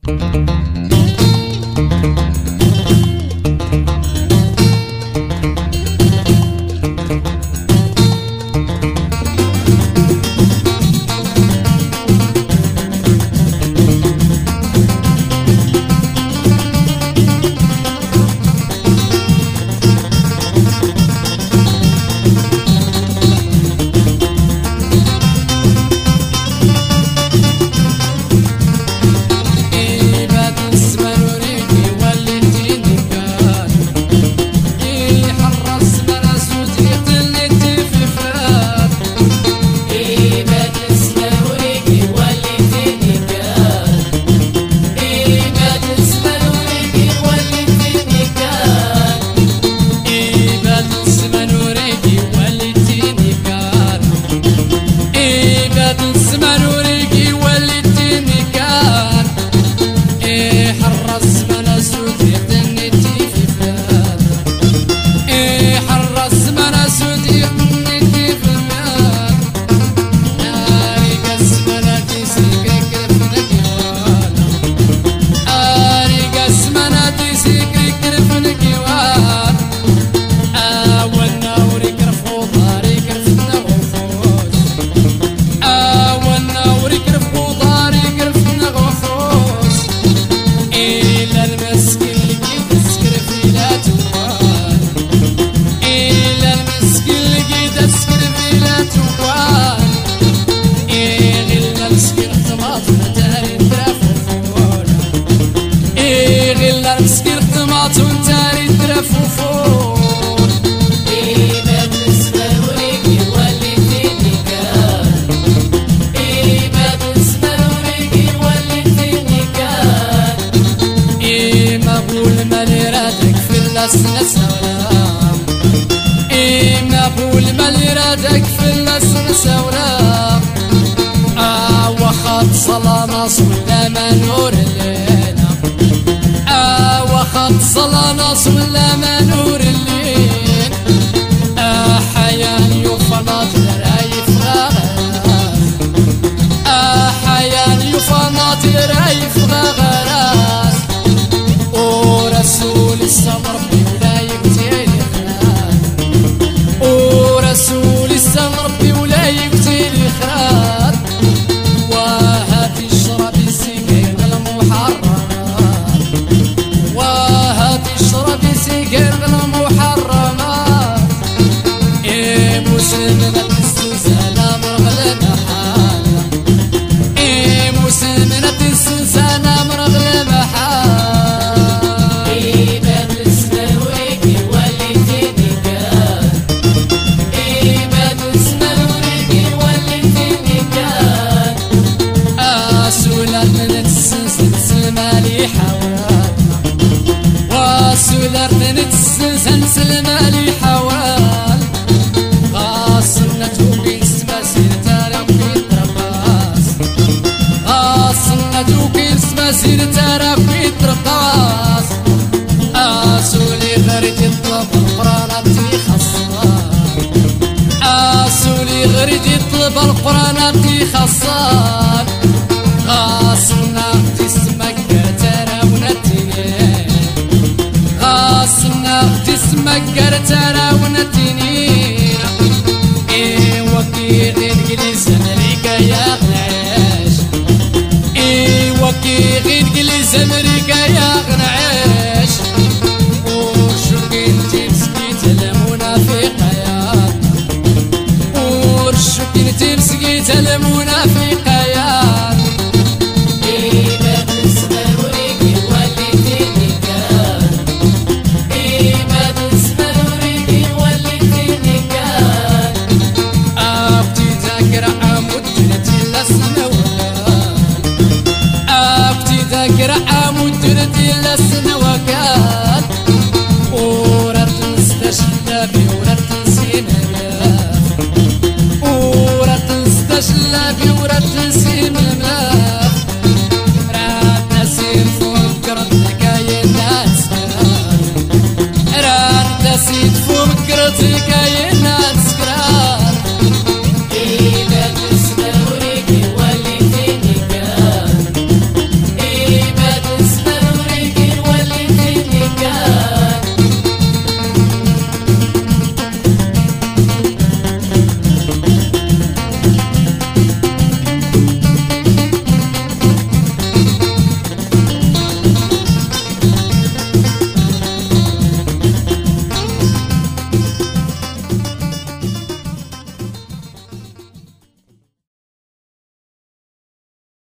مقبول مالي رادك في اللسنسة ولا وخط صلاناس ولا ما نور الليل وخط صلاناس ولا ما نور الليل حيان يفنط رايف غغراس حيان يفنط رايف غغراس ورسول السمر ولا يقتل ورسول السمر ولا يقتل خراب وهات الشرب السجاير المحرمات وهات الشرب السجاير المحرمات مسلمنا السنسانة مرغلنا حالة مسلمنا السنسانة مرغلنا حالة باب السنويك وليتني كان باب السنويك وليتني كان سولرنا السنسان مالي حوال وسولرنا السنسان مالي حوال غاصنة وكيس مسير ترى في الترقاص غاصنة وكيس مسير ترى في الترقاص سولي غريت يطلب القرآن تيخصان سولي غريت يطلب القرآن تيخصان غاصنة تسمك ترى ونتيني غاصنة تسمك ترى ونتيني وكيل انجليز امريكا يا غنعيش وكيل انجليز امريكا يا غنعيش ورشوكين تمسكيت المنافقيات ورشوكين تمسكيت المنافقيات باب السماوريك وليتني كان باب السماوريك وليتني كان أبتي ذاكرة عمود جنتي لسنوات أبتي ذاكرة عمود جنتي لسنوات